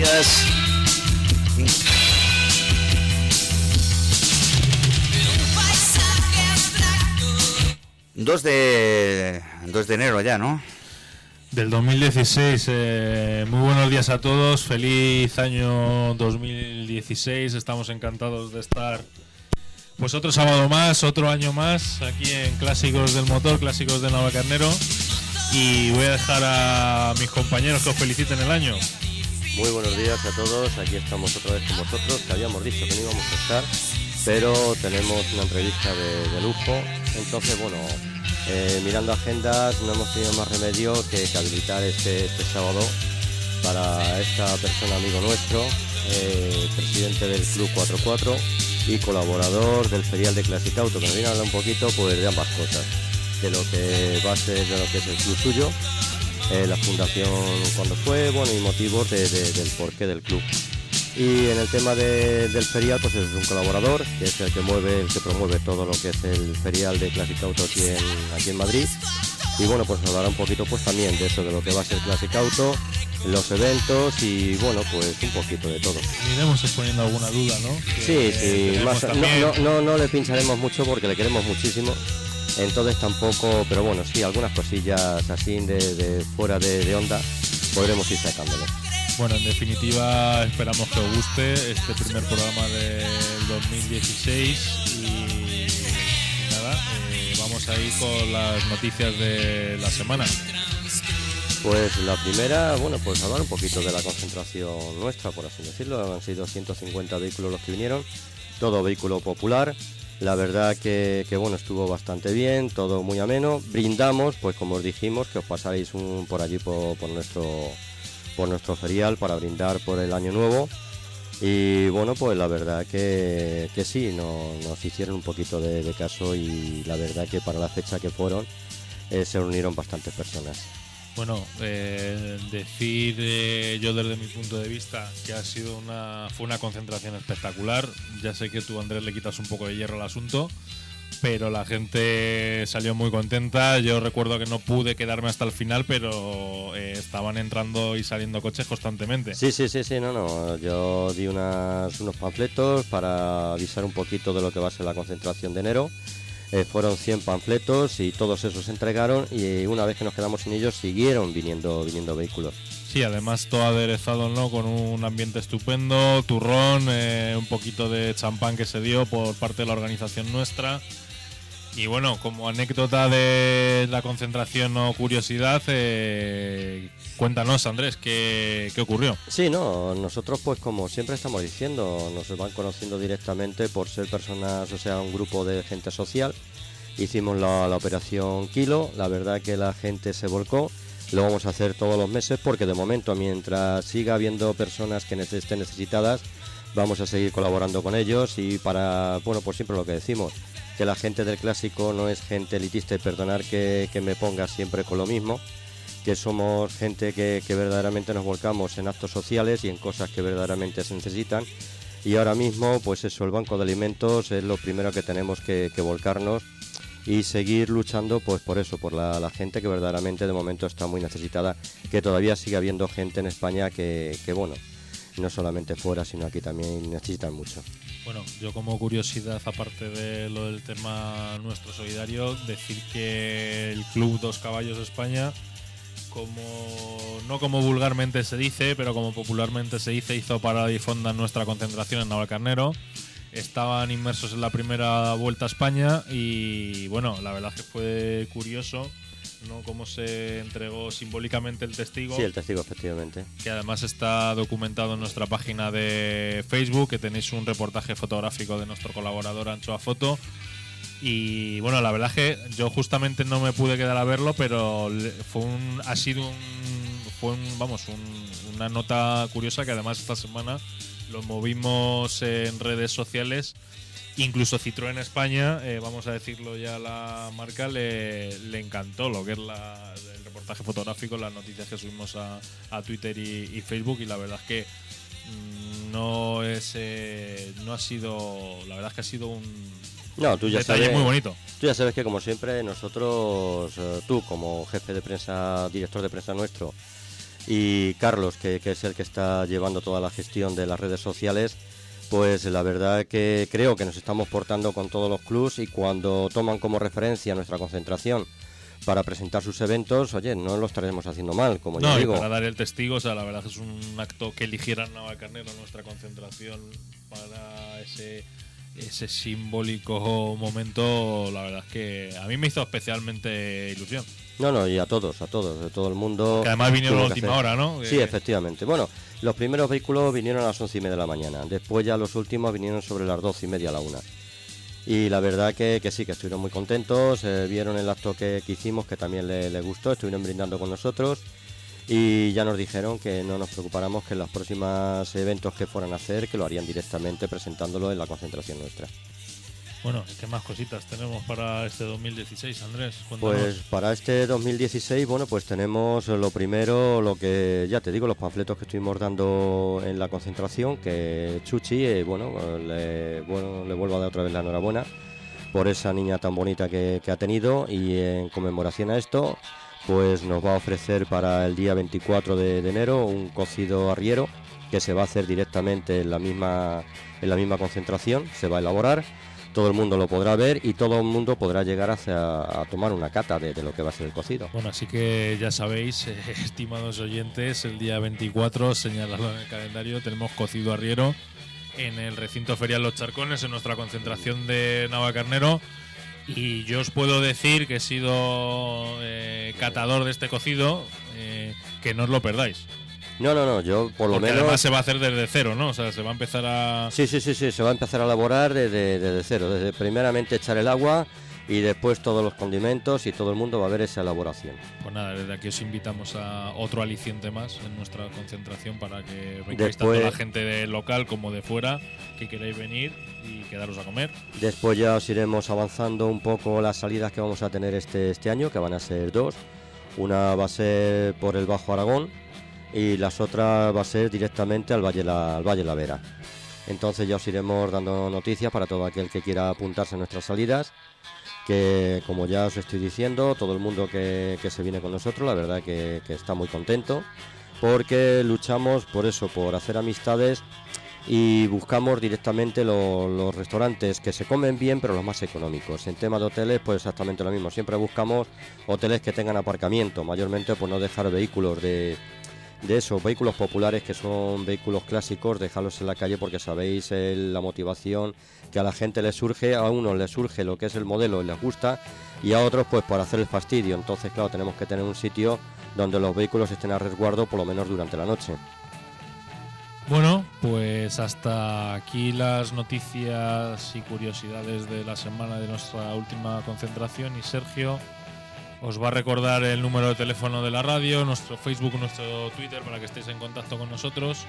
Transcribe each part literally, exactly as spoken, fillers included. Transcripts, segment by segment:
días. dos de dos de enero ya, ¿no? Del dos mil dieciséis. Eh, muy buenos días a todos. Feliz año dos mil dieciséis. Estamos encantados de estar pues otro sábado más, otro año más aquí en Clásicos del Motor, Clásicos de Navalcarnero. Y voy a dejar a mis compañeros que os feliciten el año. Muy buenos días a todos. Aquí estamos otra vez con vosotros, que habíamos dicho que no íbamos a estar, pero tenemos una entrevista de, de lujo. Entonces, bueno, eh, mirando agendas, no hemos tenido más remedio que, que habilitar este, este sábado para esta persona, amigo nuestro, eh, presidente del Club cuatro cuatro y colaborador del ferial de Classic Auto, que nos viene a hablar un poquito pues de ambas cosas, de lo que va a ser, de lo que es el club suyo, eh, la fundación cuando fue, bueno, y motivos de, de, del porqué del club. Y en el tema de, del ferial, pues es un colaborador, que es el que mueve, el que promueve todo lo que es el ferial de Classic Auto aquí en, aquí en Madrid. Y bueno, pues nos hablará un poquito pues también de eso, de lo que va a ser Classic Auto, los eventos y bueno, pues un poquito de todo. Iremos exponiendo alguna duda, ¿no? Que, sí, sí, más, no, no, no, no le pincharemos mucho porque le queremos muchísimo. Entonces tampoco, pero bueno, sí, algunas cosillas así de, de fuera de, de onda podremos ir sacándole. Bueno, en definitiva esperamos que os guste este primer programa del dos mil dieciséis y nada, eh, vamos a ir con las noticias de la semana. Pues la primera, bueno, pues hablar un poquito de la concentración nuestra, por así decirlo. Han sido ciento cincuenta vehículos los que vinieron, todo vehículo popular. La verdad que, que bueno, estuvo bastante bien, todo muy ameno. Brindamos, pues como os dijimos, que os pasáis un, por allí por, por nuestro por nuestro ferial para brindar por el año nuevo. Y bueno, pues la verdad que, que sí, no, nos hicieron un poquito de, de caso y la verdad que para la fecha que fueron eh, se reunieron bastantes personas. Bueno, eh, decir eh, yo desde mi punto de vista que ha sido una fue una concentración espectacular. Ya sé que tú, Andrés, le quitas un poco de hierro al asunto, pero la gente salió muy contenta. Yo recuerdo que no pude quedarme hasta el final, pero eh, estaban entrando y saliendo coches constantemente. Sí, sí, sí, sí, no, no. Yo di unas, unos panfletos para avisar un poquito de lo que va a ser la concentración de enero. Eh, fueron cien panfletos y todos esos se entregaron y una vez que nos quedamos sin ellos siguieron viniendo viniendo vehículos. Sí, además todo aderezado, ¿no? Con un ambiente estupendo, turrón, eh, un poquito de champán que se dio por parte de la organización nuestra. Y bueno, como anécdota de la concentración o curiosidad, eh, cuéntanos, Andrés, ¿qué, qué ocurrió? Sí, no, nosotros pues como siempre estamos diciendo, nos van conociendo directamente por ser personas, o sea, un grupo de gente social. Hicimos la, la operación Kilo, la verdad que la gente se volcó. Lo vamos a hacer todos los meses porque de momento, mientras siga habiendo personas que estén necesitadas, vamos a seguir colaborando con ellos y para, bueno, pues siempre lo que decimos, que la gente del clásico no es gente elitista y perdonar que, que me ponga siempre con lo mismo, que somos gente que, que verdaderamente nos volcamos en actos sociales y en cosas que verdaderamente se necesitan. Y ahora mismo, pues eso, el banco de alimentos es lo primero que tenemos que, que volcarnos y seguir luchando pues por eso, por la, la gente que verdaderamente de momento está muy necesitada, que todavía sigue habiendo gente en España que, que bueno, no solamente fuera, sino aquí también necesitan mucho. Bueno, yo como curiosidad, aparte de lo del tema nuestro solidario, decir que el Club Dos Caballos España, como no como vulgarmente se dice, pero como popularmente se dice, hizo parada y fonda en nuestra concentración en Navalcarnero. Estaban inmersos en la primera Vuelta a España y bueno, la verdad es que fue curioso, ¿no? Cómo se entregó simbólicamente el testigo. Sí, el testigo, efectivamente. Que además está documentado en nuestra página de Facebook, que tenéis un reportaje fotográfico de nuestro colaborador Anchoa Foto. Y bueno, la verdad es que yo justamente no me pude quedar a verlo, pero fue un, ha sido un, fue un, vamos, un, una nota curiosa que además esta semana lo movimos en redes sociales. Incluso Citroën España, eh, vamos a decirlo ya, la marca le, le encantó lo que es la, el reportaje fotográfico, las noticias que subimos a, a Twitter y, y Facebook, y la verdad es que mmm, no es eh, no ha sido, la verdad es que ha sido un no, tú ya detalle sabes, muy bonito. Tú ya sabes que como siempre nosotros, eh, tú como jefe de prensa, director de prensa nuestro, y Carlos, que, que es el que está llevando toda la gestión de las redes sociales, pues la verdad que creo que nos estamos portando con todos los clubs, y cuando toman como referencia nuestra concentración para presentar sus eventos, oye, no lo estaremos haciendo mal, como no, yo y digo. para dar el testigo, o sea, la verdad que es un acto que eligieran Navalcarnero, nuestra concentración, para ese ese simbólico momento, la verdad es que a mí me hizo especialmente ilusión. No, no, y a todos, a todos, de todo el mundo. Que además vinieron a la tuvo que última hacer. hora, ¿no? Sí, Que- efectivamente. Bueno, los primeros vehículos vinieron a las once y media de la mañana, después ya los últimos vinieron sobre las doce y media a la una. Y la verdad que, que sí, que estuvieron muy contentos, eh, vieron el acto que, que hicimos, que también les le gustó, estuvieron brindando con nosotros, y ya nos dijeron que no nos preocupáramos, que en los próximos eventos que fueran a hacer, que lo harían directamente presentándolo en la concentración nuestra. Bueno, ¿qué más cositas tenemos para este dos mil dieciséis, Andrés? Cuéntanos. Pues para este dos mil dieciséis, bueno, pues tenemos lo primero, lo que ya te digo, los panfletos que estuvimos dando en la concentración, que Chuchi, eh, bueno, le, bueno, le vuelvo a dar otra vez la enhorabuena por esa niña tan bonita que, que ha tenido, y en conmemoración a esto, pues nos va a ofrecer para el día veinticuatro de, de enero un cocido arriero que se va a hacer directamente en la misma, en la misma concentración, se va a elaborar. Todo el mundo lo podrá ver y todo el mundo podrá llegar hacia, a tomar una cata de, de lo que va a ser el cocido. Bueno, así que ya sabéis, eh, estimados oyentes, el día veinticuatro, señalado en el calendario, tenemos cocido arriero en el recinto ferial Los Charcones, en nuestra concentración de Navalcarnero. Y yo os puedo decir que he sido eh, catador de este cocido, eh, que no os lo perdáis. No, no, no, yo por lo Porque menos... además se va a hacer desde cero, ¿no? O sea, se va a empezar a... Sí, sí, sí, sí, se va a empezar a elaborar desde, desde cero, desde primeramente echar el agua y después todos los condimentos, y todo el mundo va a ver esa elaboración. Pues nada, desde aquí os invitamos a otro aliciente más en nuestra concentración para que vengáis Después- tanto la gente del local como de fuera que queráis venir y quedaros a comer. Después ya os iremos avanzando un poco las salidas que vamos a tener este, este año, que van a ser dos. Una va a ser por el Bajo Aragón y las otras va a ser directamente al Valle La, al Valle La Vera. Entonces ya os iremos dando noticias para todo aquel que quiera apuntarse a nuestras salidas, que como ya os estoy diciendo, todo el mundo que, que se viene con nosotros, la verdad que, que está muy contento, porque luchamos por eso, por hacer amistades, y buscamos directamente lo- los restaurantes que se comen bien, pero los más económicos. En tema de hoteles, pues exactamente lo mismo, siempre buscamos hoteles que tengan aparcamiento, mayormente por no dejar vehículos de... de esos vehículos populares, que son vehículos clásicos, dejarlos en la calle, porque sabéis el- la motivación que a la gente le surge. A unos les surge lo que es el modelo y les gusta, y a otros pues por hacer el fastidio. Entonces, claro, tenemos que tener un sitio donde los vehículos estén a resguardo por lo menos durante la noche. Bueno, pues hasta aquí las noticias y curiosidades de la semana de nuestra última concentración, y Sergio os va a recordar el número de teléfono de la radio, nuestro Facebook, nuestro Twitter, para que estéis en contacto con nosotros.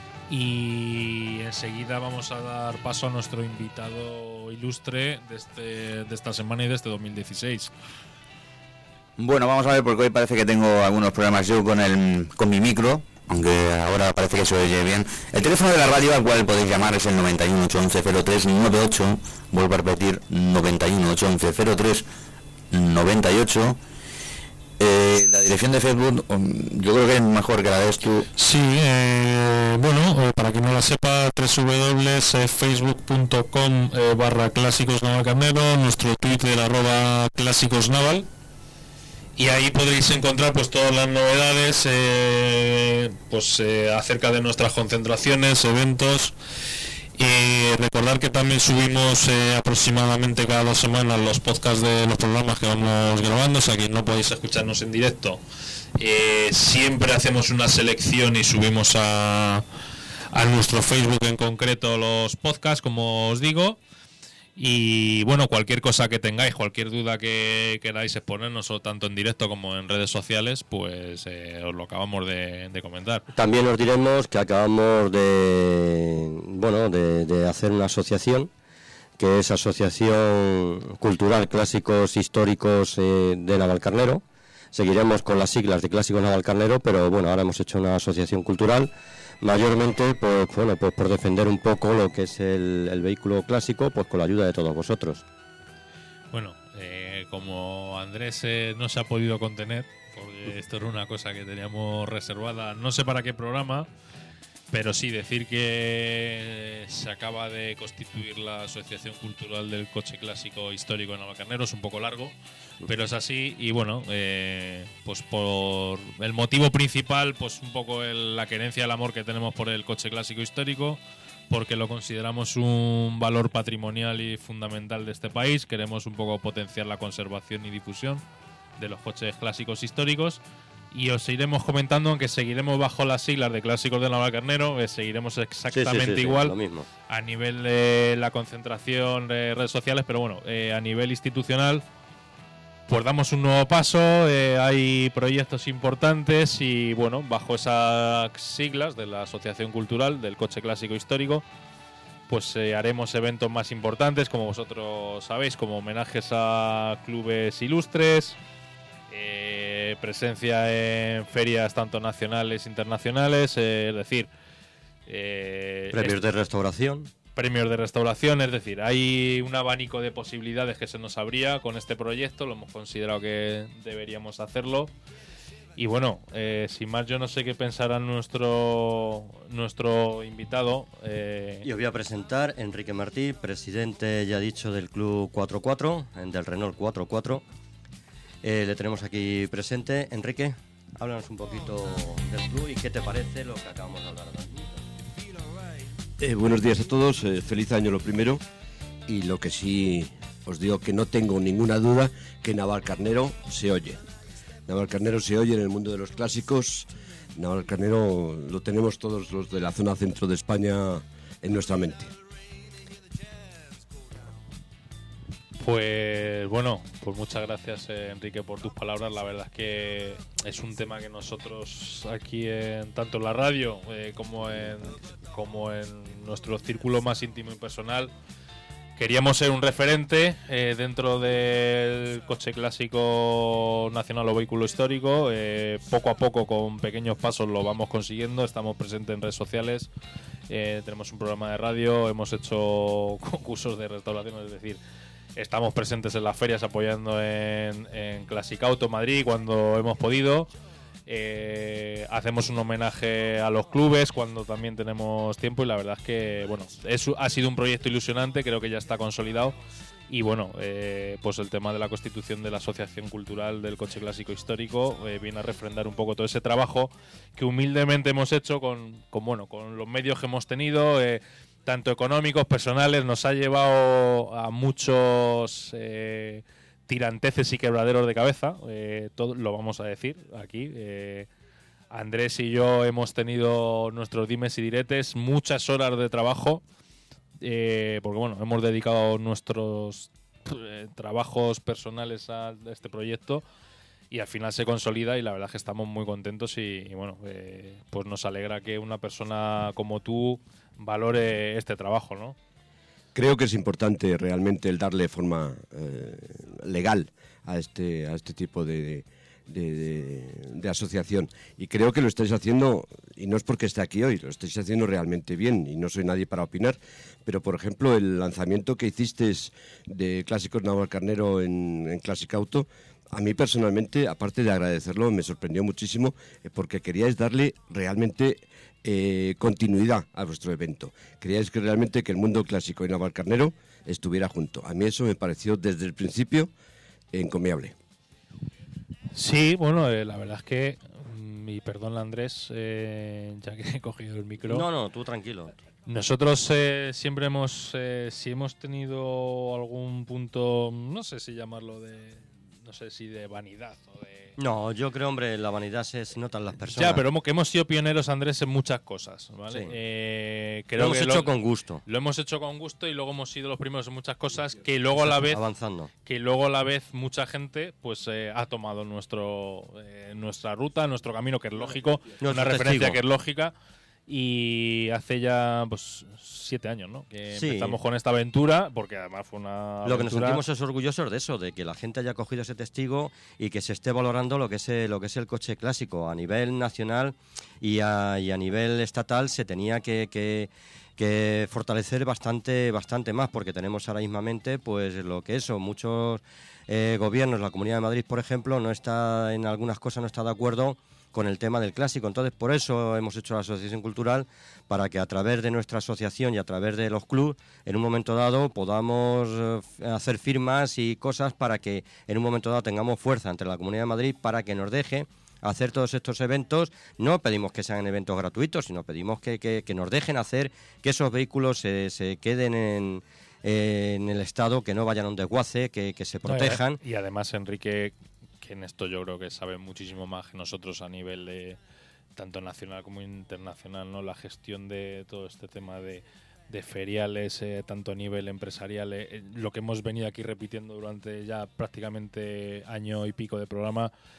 Y enseguida vamos a dar paso a nuestro invitado ilustre de, este, de esta semana y de este dos mil dieciséis. Bueno, vamos a ver, porque hoy parece que tengo algunos problemas yo con el con mi micro, aunque ahora parece que se oye bien. El teléfono de la radio al cual podéis llamar es el noventa y uno, ocho once, cero tres noventa y ocho. Vuelvo a repetir, noventa y uno, ocho once, cero tres noventa y ocho. Eh, la dirección de Facebook, um, yo creo que es mejor que la des tú. Sí, eh, bueno, eh, para quien no la sepa, www.facebook punto com eh, barra clásicos navalcarnero, nuestro Twitter arroba clásicos naval, y ahí podréis encontrar pues todas las novedades eh, pues eh, acerca de nuestras concentraciones, eventos. Y recordar que también subimos eh, aproximadamente cada dos semanas los podcasts de los programas que vamos grabando, o sea que no podéis escucharnos en directo. Eh, siempre hacemos una selección y subimos a, a nuestro Facebook en concreto los podcasts, como os digo. Y bueno, cualquier cosa que tengáis, cualquier duda que queráis exponernos, o tanto en directo como en redes sociales, pues eh, os lo acabamos de, de comentar. También os diremos que acabamos de, bueno, de, de hacer una asociación, que es Asociación Cultural Clásicos Históricos eh, de Navalcarnero. Seguiremos con las siglas de Clásicos Navalcarnero, pero bueno, ahora hemos hecho una asociación cultural, mayormente pues, bueno, pues por defender un poco lo que es el, el vehículo clásico, pues con la ayuda de todos vosotros. Bueno, eh, como Andrés eh, no se ha podido contener, porque esto era una cosa que teníamos reservada, no sé para qué programa, pero sí decir que se acaba de constituir la Asociación Cultural del Coche Clásico Histórico en Navalcarnero. Es un poco largo, pero es así. Y bueno, eh, pues por el motivo principal, pues un poco el, la querencia, el amor que tenemos por el coche clásico histórico, porque lo consideramos un valor patrimonial y fundamental de este país. Queremos un poco potenciar la conservación y difusión de los coches clásicos históricos. Y os iremos comentando, aunque seguiremos bajo las siglas de Clásicos de Navalcarnero, eh, seguiremos exactamente sí, sí, sí, igual sí, lo mismo. A nivel de la concentración de redes sociales, pero bueno, eh, a nivel institucional, pues damos un nuevo paso, eh, hay proyectos importantes y bueno, bajo esas siglas de la Asociación Cultural del Coche Clásico Histórico, pues eh, haremos eventos más importantes, como vosotros sabéis, como homenajes a clubes ilustres, Eh, presencia en ferias tanto nacionales e internacionales, eh, es decir, eh, premios de restauración. Premios de restauración, es decir, hay un abanico de posibilidades que se nos abría con este proyecto, lo hemos considerado que deberíamos hacerlo. Y bueno, eh, sin más, yo no sé qué pensará nuestro nuestro invitado. Eh. Y os voy a presentar Enrique Martí, presidente, ya dicho, del Club cuatro cuatro, del Renault cuatro cuatro. Eh, le tenemos aquí presente. Enrique, háblanos un poquito del club y qué te parece lo que acabamos de hablar. Eh, buenos días a todos, eh, feliz año lo primero. Y lo que sí os digo que no tengo ninguna duda que Navalcarnero se oye. Navalcarnero se oye en el mundo de los clásicos. Navalcarnero lo tenemos todos los de la zona centro de España en nuestra mente. Pues bueno, pues muchas gracias eh, Enrique por tus palabras. La verdad es que es un tema que nosotros aquí en tanto en la radio eh, como en como en nuestro círculo más íntimo y personal queríamos ser un referente eh, dentro del coche clásico nacional o vehículo histórico. Eh, poco a poco, con pequeños pasos, lo vamos consiguiendo. Estamos presentes en redes sociales, eh, tenemos un programa de radio, hemos hecho concursos de restauración, es decir, estamos presentes en las ferias apoyando en, en Classic Auto Madrid cuando hemos podido. Eh, hacemos un homenaje a los clubes cuando también tenemos tiempo y la verdad es que bueno, es, ha sido un proyecto ilusionante, creo que ya está consolidado y bueno, eh, pues el tema de la constitución de la Asociación Cultural del Coche Clásico Histórico eh, viene a refrendar un poco todo ese trabajo que humildemente hemos hecho con, con, bueno, con los medios que hemos tenido, eh, tanto económicos, personales. Nos ha llevado a muchos eh, tiranteces y quebraderos de cabeza, eh, todo lo vamos a decir aquí. Eh, Andrés y yo hemos tenido nuestros dimes y diretes, muchas horas de trabajo, eh, porque bueno, hemos dedicado nuestros eh, trabajos personales a este proyecto y al final se consolida y la verdad es que estamos muy contentos y, y bueno, eh, pues nos alegra que una persona como tú valore este trabajo, ¿no? Creo que es importante realmente el darle forma eh, legal a este a este tipo de, de, de, de asociación y creo que lo estáis haciendo, y no es porque esté aquí hoy, lo estáis haciendo realmente bien y no soy nadie para opinar, pero por ejemplo el lanzamiento que hicisteis de Clásicos Navalcarnero en, en Classic Auto, a mí personalmente, aparte de agradecerlo, me sorprendió muchísimo eh, porque queríais darle realmente eh, continuidad a vuestro evento. Queríais que realmente que el mundo clásico y Navalcarnero estuviera junto. A mí eso me pareció desde el principio encomiable. Sí, bueno, eh, la verdad es que, y perdón Andrés, eh, ya que he cogido el micro. No, no, tú tranquilo. Nosotros eh, siempre hemos, eh, si hemos tenido algún punto, no sé si llamarlo de, no sé si de vanidad o de... No, yo creo, hombre, la vanidad se, se nota en las personas. Ya, pero hemos, que hemos sido pioneros, Andrés, en muchas cosas, ¿vale? Sí. Eh, creo lo hemos que hecho lo, con gusto. Lo hemos hecho con gusto y luego hemos sido los primeros en muchas cosas que luego a la vez... Avanzando. Que luego a la vez mucha gente pues eh, ha tomado nuestro eh, nuestra ruta, nuestro camino, que es lógico, Nuestro una referencia testigo. que es lógica. Y hace ya pues siete años, ¿no? Que Sí. empezamos con esta aventura, porque además fue una Lo que nos aventura- sentimos es orgullosos de eso, de que la gente haya cogido ese testigo y que se esté valorando lo que es el, lo que es el coche clásico a nivel nacional y a, y a nivel estatal. Se tenía que, que, que fortalecer bastante bastante más, porque tenemos ahora mismamente pues lo que eso, muchos eh, gobiernos, la Comunidad de Madrid, por ejemplo, no está en algunas cosas no está de acuerdo con el tema del clásico. Entonces, por eso hemos hecho la Asociación Cultural, para que a través de nuestra asociación y a través de los clubes, en un momento dado podamos eh, hacer firmas y cosas para que en un momento dado tengamos fuerza entre la Comunidad de Madrid para que nos deje hacer todos estos eventos. No pedimos que sean eventos gratuitos, sino pedimos que, que, que nos dejen hacer que esos vehículos se, se queden en, en el estado, que no vayan a un desguace, que, que se protejan. Y además, Enrique, que en esto yo creo que sabe muchísimo más que nosotros a nivel de tanto nacional como internacional, ¿no? La gestión de todo este tema de, de feriales, eh, tanto a nivel empresarial, eh, lo que hemos venido aquí repitiendo durante ya prácticamente año y pico de programa,